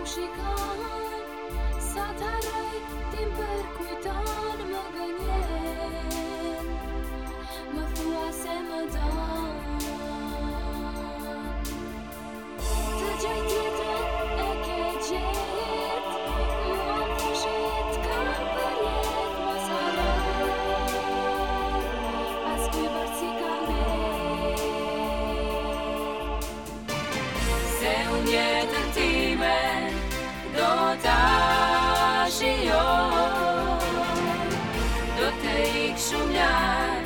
shikon, sa të harroj ti m'përkujton, më gënjen, më thua se më don. Të gjaj tjetrën e ke gjet, mua m'thoshe jet kam për jet, mos harro, as ky bërë si kam vet. Se unë jetën time do ta shijoj, do të ik shumë larg.